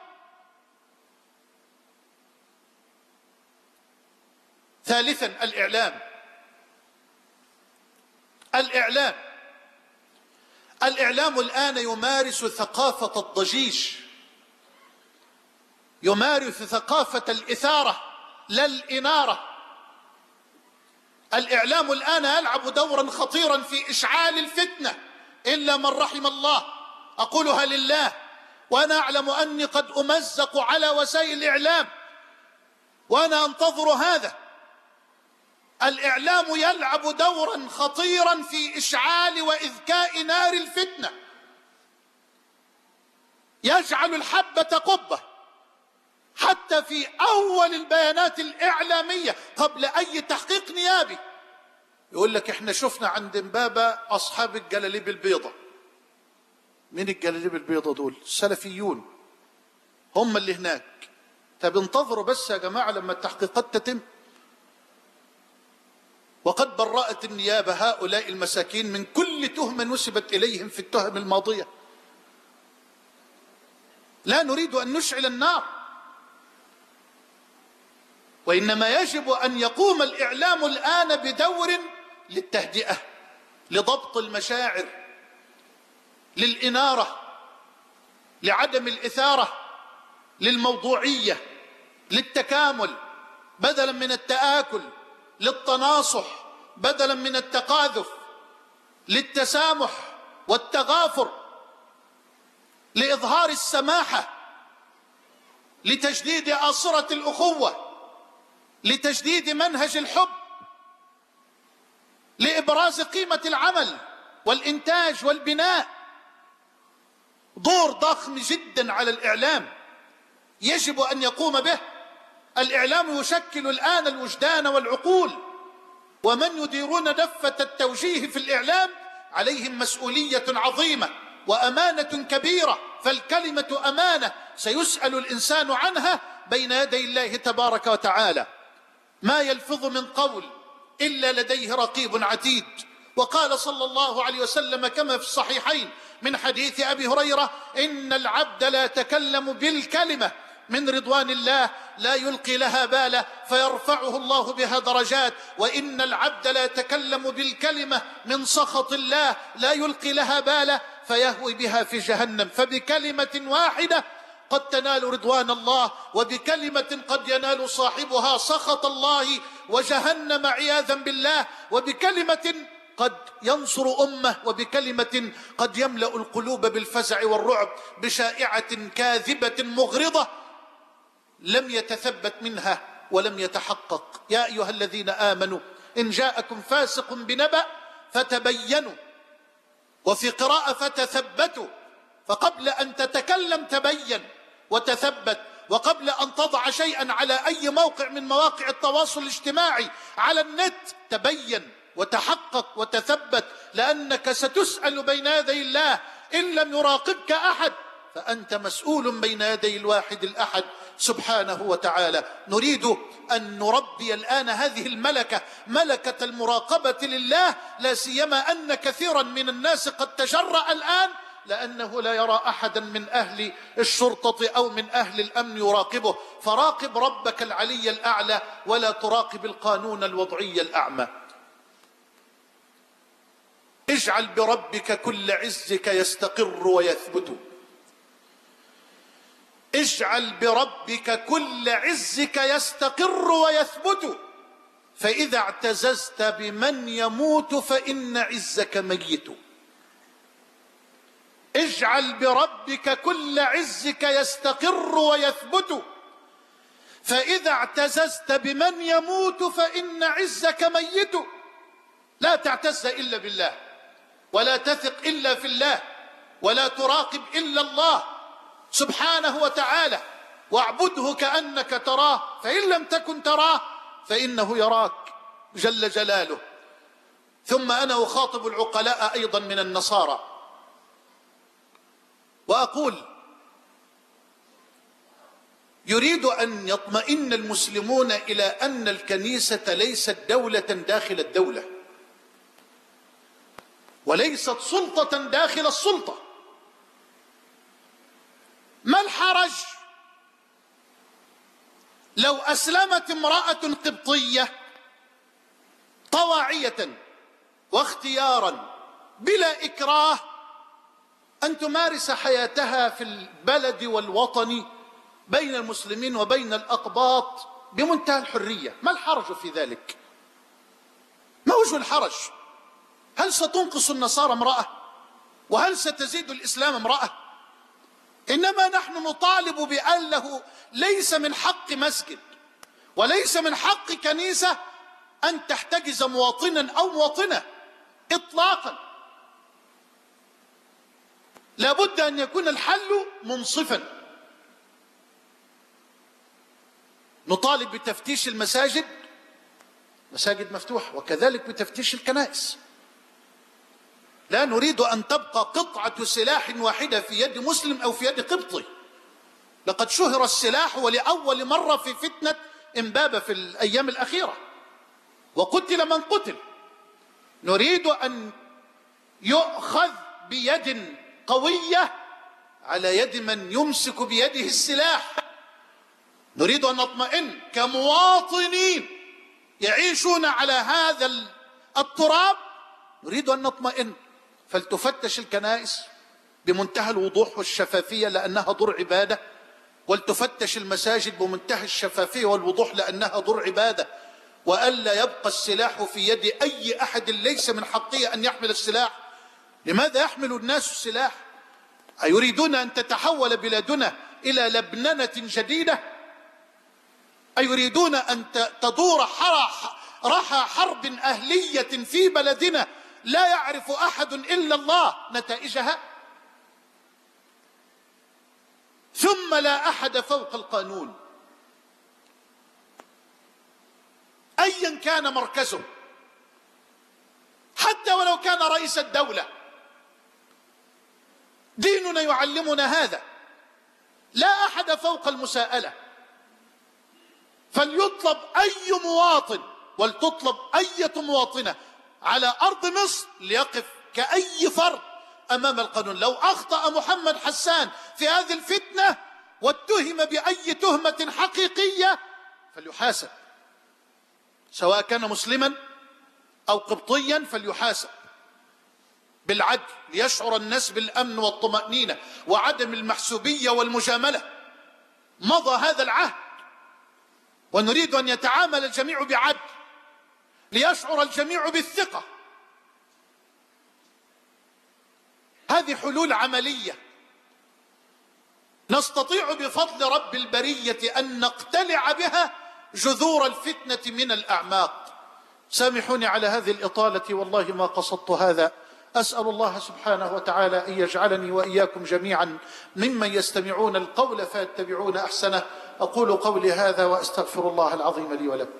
ثالثا، الإعلام الآن يمارس ثقافة الضجيج، يمارس ثقافة الإثارة لا الإنارة. الإعلام الآن يلعب دورا خطيرا في إشعال الفتنة إلا من رحم الله، أقولها لله، وأنا أعلم أني قد أمزق على وسائل الإعلام وأنا أنتظر هذا. الإعلام يلعب دورا خطيرا في إشعال وإذكاء نار الفتنة، يجعل الحبة قبة حتى في أول البيانات الإعلامية قبل أي تحقيق نيابي. يقول لك إحنا شفنا عند امبابة أصحاب الجلاليب البيضة. مين الجلاليب البيضة دول؟ السلفيون هم اللي هناك. طب انتظروا بس يا جماعة لما التحقيقات تتم. وقد برأت النيابة هؤلاء المساكين من كل تهمة نسبت إليهم في التهم الماضية. لا نريد أن نشعل النار، وإنما يجب أن يقوم الإعلام الآن بدور للتهدئة، لضبط المشاعر، للإنارة، لعدم الإثارة، للموضوعية، للتكامل بدلا من التآكل، للتناصح بدلا من التقاذف، للتسامح والتغافر، لإظهار السماحة، لتجديد آصرة الأخوة، لتجديد منهج الحب، لإبراز قيمة العمل والإنتاج والبناء. دور ضخم جدا على الإعلام يجب أن يقوم به. الإعلام يشكل الآن الوجدان والعقول، ومن يديرون دفة التوجيه في الإعلام عليهم مسؤولية عظيمة وأمانة كبيرة، فالكلمة أمانة سيسأل الإنسان عنها بين يدي الله تبارك وتعالى. ما يلفظ من قول إلا لديه رقيب عتيد. وقال صلى الله عليه وسلم كما في الصحيحين من حديث أبي هريرة: إن العبد لا يتكلم بالكلمة من رضوان الله لا يلقي لها بالا فيرفعه الله بها درجات، وإن العبد لا يتكلم بالكلمة من سخط الله لا يلقي لها بالا فيهوي بها في جهنم. فبكلمة واحدة قد تنال رضوان الله، وبكلمة قد ينال صاحبها سخط الله وجهنم عياذا بالله، وبكلمة قد ينصر أمة، وبكلمة قد يملأ القلوب بالفزع والرعب بشائعة كاذبة مغرضة لم يتثبت منها ولم يتحقق. يا أيها الذين آمنوا إن جاءكم فاسق بنبأ فتبينوا، وفي قراءة فتثبتوا، فقبل أن تتكلم تبين وتثبت، وقبل أن تضع شيئا على أي موقع من مواقع التواصل الاجتماعي على النت تبين وتحقق وتثبت، لأنك ستسأل بين يدي الله. إن لم يراقبك أحد فأنت مسؤول بين يدي الواحد الأحد سبحانه وتعالى. نريد أن نربي الآن هذه الملكة، ملكة المراقبة لله، لا سيما أن كثيرا من الناس قد تجرأ الآن لأنه لا يرى أحدا من أهل الشرطة أو من أهل الأمن يراقبه. فراقب ربك العلي الأعلى ولا تراقب القانون الوضعي الأعمى. اجعل بربك كل عزك يستقر ويثبت، اجعل بربك كل عزك يستقر ويثبت، فإذا اعتززت بمن يموت فإن عزك ميت. اجعل بربك كل عزك يستقر ويثبت، فإذا اعتززت بمن يموت فإن عزك ميت. لا تعتز إلا بالله، ولا تثق إلا في الله، ولا تراقب إلا الله سبحانه وتعالى، واعبده كأنك تراه، فإن لم تكن تراه فإنه يراك جل جلاله. ثم أنا أخاطب العقلاء أيضا من النصارى وأقول: يريد أن يطمئن المسلمون إلى أن الكنيسة ليست دولة داخل الدولة، وليست سلطة داخل السلطة. ما الحرج لو أسلمت امرأة قبطية طواعية واختيارا بلا إكراه أن تمارس حياتها في البلد والوطن بين المسلمين وبين الأقباط بمنتهى الحرية؟ ما الحرج في ذلك؟ ما وجه الحرج؟ هل ستنقص النصارى امرأة؟ وهل ستزيد الإسلام امرأة؟ إنما نحن نطالب بأنه ليس من حق مسجد وليس من حق كنيسة أن تحتجز مواطنا أو مواطنة إطلاقا. لابد أن يكون الحل منصفا. نطالب بتفتيش المساجد، مساجد مفتوحة، وكذلك بتفتيش الكنائس. لا نريد أن تبقى قطعة سلاح واحدة في يد مسلم أو في يد قبطي. لقد شهر السلاح ولأول مرة في فتنة إمبابة في الأيام الأخيرة، وقتل من قتل. نريد أن يؤخذ بيد قوية على يد من يمسك بيده السلاح. نريد أن نطمئن كمواطنين يعيشون على هذا التراب، نريد أن نطمئن. فلتفتش الكنائس بمنتهى الوضوح والشفافية لأنها دور عبادة، ولتفتش المساجد بمنتهى الشفافية والوضوح لأنها دور عبادة، وألا يبقى السلاح في يد أي أحد ليس من حقه أن يحمل السلاح. لماذا يحمل الناس السلاح؟ أيريدون أن تتحول بلادنا إلى لبننة جديدة؟ أيريدون أن تدور رحى حرب أهلية في بلدنا لا يعرف أحد إلا الله نتائجها؟ ثم لا أحد فوق القانون أيا كان مركزه، حتى ولو كان رئيس الدولة. ديننا يعلمنا هذا، لا أحد فوق المساءلة. فليطلب أي مواطن ولتطلب أي مواطنة على أرض مصر ليقف كأي فرد أمام القانون. لو أخطأ محمد حسان في هذه الفتنة واتهم بأي تهمة حقيقية فليحاسب، سواء كان مسلما أو قبطيا فليحاسب بالعدل، ليشعر الناس بالأمن والطمأنينة وعدم المحسوبية والمجاملة. مضى هذا العهد ونريد أن يتعامل الجميع بعدل ليشعر الجميع بالثقة. هذه حلول عملية نستطيع بفضل رب البرية أن نقتلع بها جذور الفتنة من الأعماق. سامحوني على هذه الإطالة، والله ما قصدت هذا. أسأل الله سبحانه وتعالى أن يجعلني وإياكم جميعا ممن يستمعون القول فيتبعون أحسنه. أقول قولي هذا وأستغفر الله العظيم لي ولكم.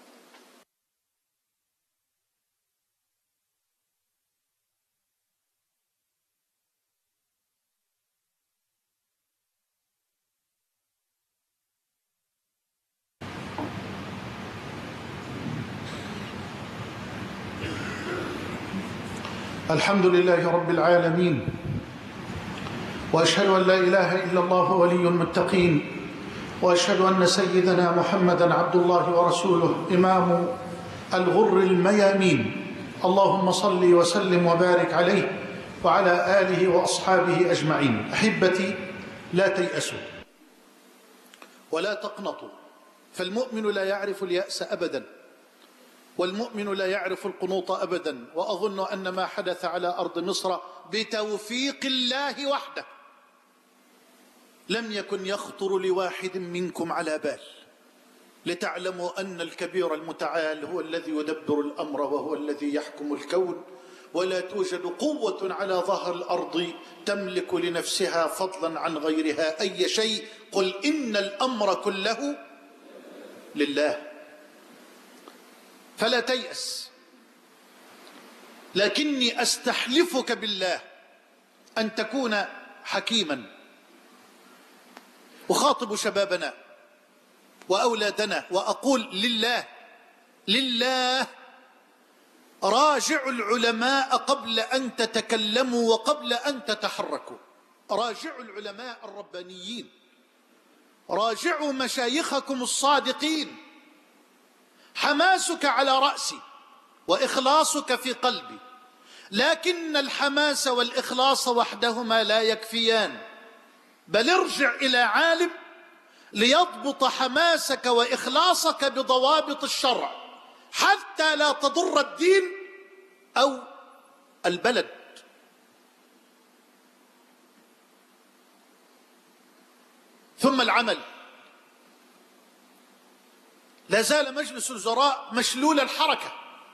الحمد لله رب العالمين، وأشهد أن لا إله إلا الله ولي المتقين، وأشهد أن سيدنا محمدا عبد الله ورسوله إمام الغر الميامين. اللهم صل وسلم وبارك عليه وعلى آله وأصحابه أجمعين. أحبتي، لا تيأسوا ولا تقنطوا، فالمؤمن لا يعرف اليأس أبدا، والمؤمن لا يعرف القنوط أبدا. وأظن أن ما حدث على أرض مصر بتوفيق الله وحده لم يكن يخطر لواحد منكم على بال، لتعلموا أن الكبير المتعال هو الذي يدبر الأمر وهو الذي يحكم الكون، ولا توجد قوة على ظهر الأرض تملك لنفسها فضلا عن غيرها أي شيء. قل إن الأمر كله لله. فلا تيأس، لكني أستحلفك بالله أن تكون حكيما. أخاطب شبابنا وأولادنا وأقول لله راجعوا العلماء قبل أن تتكلموا وقبل أن تتحركوا. راجعوا العلماء الربانيين، راجعوا مشايخكم الصادقين. حماسك على رأسي وإخلاصك في قلبي، لكن الحماس والإخلاص وحدهما لا يكفيان، بل ارجع إلى عالم ليضبط حماسك وإخلاصك بضوابط الشرع حتى لا تضر الدين أو البلد. ثم العمل. لا زال مجلس الوزراء مشلول الحركة،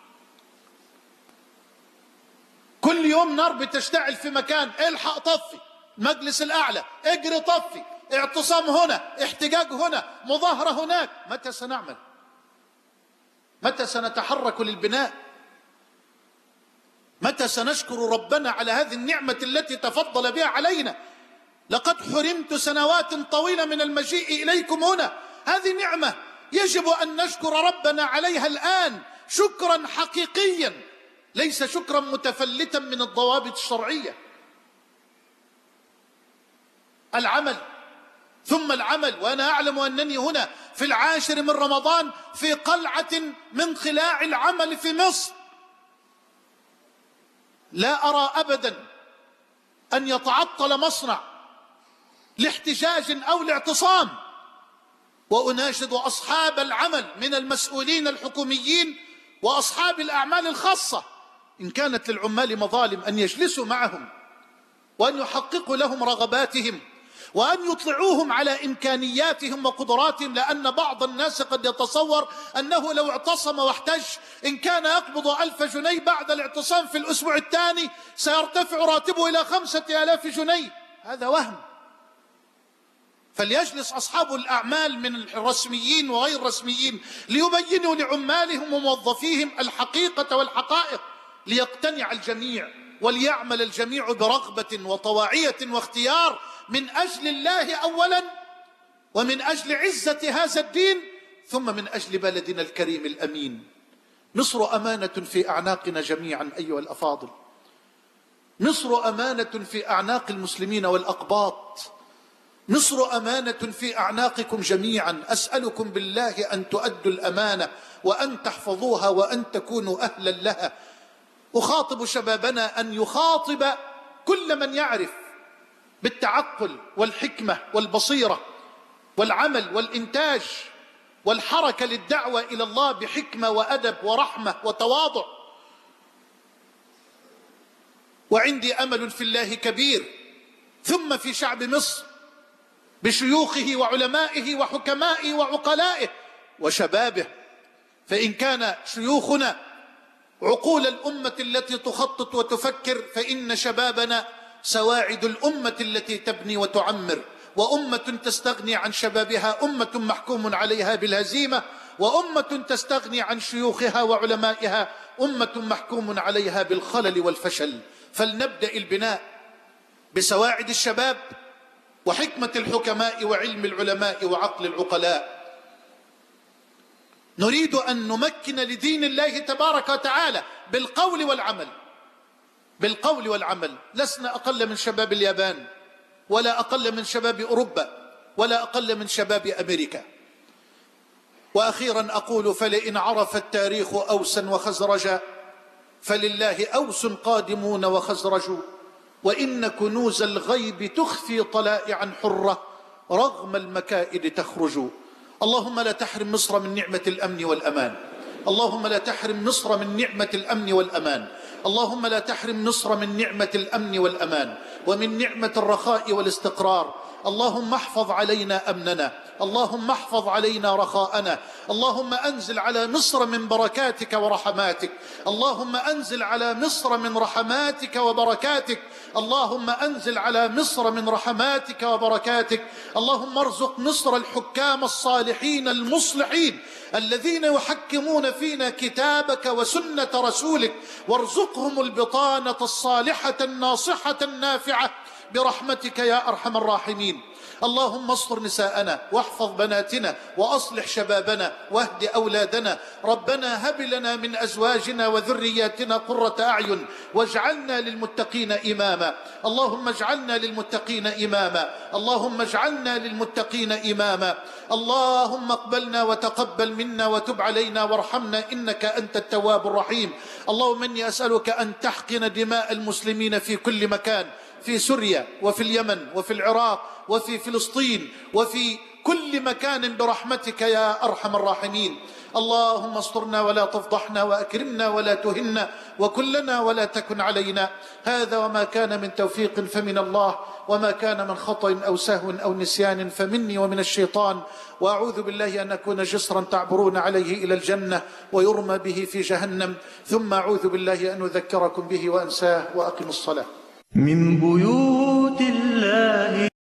كل يوم نار بتشتعل في مكان، الحق طفي، مجلس الأعلى اجري طفي، اعتصام هنا، احتجاج هنا، مظاهرة هناك. متى سنعمل؟ متى سنتحرك للبناء؟ متى سنشكر ربنا على هذه النعمة التي تفضل بها علينا؟ لقد حرمت سنوات طويلة من المجيء إليكم هنا، هذه نعمة يجب أن نشكر ربنا عليها الآن شكرا حقيقيا، ليس شكرا متفلتا من الضوابط الشرعية. العمل ثم العمل. وأنا أعلم أنني هنا في 10 من رمضان في قلعة من خلاع العمل في مصر، لا أرى أبدا أن يتعطل مصنع لاحتجاج أو لاعتصام. وأناشد أصحاب العمل من المسؤولين الحكوميين وأصحاب الأعمال الخاصة، إن كانت للعمال مظالم أن يجلسوا معهم وأن يحققوا لهم رغباتهم وأن يطلعوهم على إمكانياتهم وقدراتهم، لأن بعض الناس قد يتصور أنه لو اعتصم واحتج إن كان يقبض 1000 جنيه بعد الاعتصام في الأسبوع الثاني سيرتفع راتبه إلى 5000 جنيه. هذا وهم. فليجلس أصحاب الأعمال من الرسميين وغير الرسميين ليبينوا لعمالهم وموظفيهم الحقيقة والحقائق، ليقتنع الجميع وليعمل الجميع برغبة وطواعية واختيار من أجل الله أولا، ومن أجل عزة هذا الدين، ثم من أجل بلدنا الكريم الأمين. مصر أمانة في أعناقنا جميعا أيها الأفاضل، مصر أمانة في أعناق المسلمين والأقباط، مصر أمانة في أعناقكم جميعا. أسألكم بالله أن تؤدوا الأمانة وأن تحفظوها وأن تكونوا أهلا لها. أخاطب شبابنا أن يخاطب كل من يعرف بالتعقل والحكمة والبصيرة والعمل والإنتاج والحركة للدعوة إلى الله بحكمة وأدب ورحمة وتواضع. وعندي أمل في الله كبير، ثم في شعب مصر بشيوخه وعلمائه وحكمائه وعقلائه وشبابه. فإن كان شيوخنا عقول الأمة التي تخطط وتفكر، فإن شبابنا سواعد الأمة التي تبني وتعمر. وأمة تستغني عن شبابها أمة محكوم عليها بالهزيمة، وأمة تستغني عن شيوخها وعلمائها أمة محكوم عليها بالخلل والفشل. فلنبدأ البناء بسواعد الشباب وحكمة الحكماء وعلم العلماء وعقل العقلاء. نريد أن نمكن لدين الله تبارك وتعالى بالقول والعمل، بالقول والعمل. لسنا أقل من شباب اليابان، ولا أقل من شباب أوروبا، ولا أقل من شباب أمريكا. وأخيرا أقول: فلئن عرف التاريخ أوسا وخزرجا فلله أوس قادمون وخزرج، وإن كنوز الغيب تخفي طلائعا حرة رغم المكائد تخرج. اللهم لا تحرم مصر من نعمة الأمن والأمان، اللهم لا تحرم مصر من نعمة الأمن والأمان، اللهم لا تحرم مصر من نعمة الأمن والأمان ومن نعمة الرخاء والاستقرار. اللهم احفظ علينا أمننا، اللهم احفظ علينا رخاءنا. اللهم أنزل على مصر من بركاتك ورحماتك، اللهم أنزل على مصر من رحماتك وبركاتك، اللهم أنزل على مصر من رحماتك وبركاتك. اللهم ارزق مصر الحكام الصالحين المصلحين الذين يحكمون فينا كتابك وسنة رسولك، وارزقهم البطانة الصالحة الناصحة النافعة برحمتك يا أرحم الراحمين. اللهم استر نساءنا واحفظ بناتنا وأصلح شبابنا واهد أولادنا. ربنا هب لنا من أزواجنا وذرياتنا قرة أعين واجعلنا للمتقين إماما. اللهم اجعلنا للمتقين إماما، اللهم اجعلنا للمتقين إماما. اللهم اقبلنا وتقبل منا وتب علينا وارحمنا إنك أنت التواب الرحيم. اللهم إني أسألك أن تحقن دماء المسلمين في كل مكان، في سوريا وفي اليمن وفي العراق وفي فلسطين وفي كل مكان برحمتك يا أرحم الراحمين. اللهم استرنا ولا تفضحنا، وأكرمنا ولا تهنا، وكلنا ولا تكن علينا. هذا وما كان من توفيق فمن الله، وما كان من خطأ أو سهو أو نسيان فمني ومن الشيطان. وأعوذ بالله أن أكون جسرا تعبرون عليه إلى الجنة ويرمى به في جهنم، ثم أعوذ بالله أن أذكركم به وأنساه. وأقم الصلاة.
من بيوت الله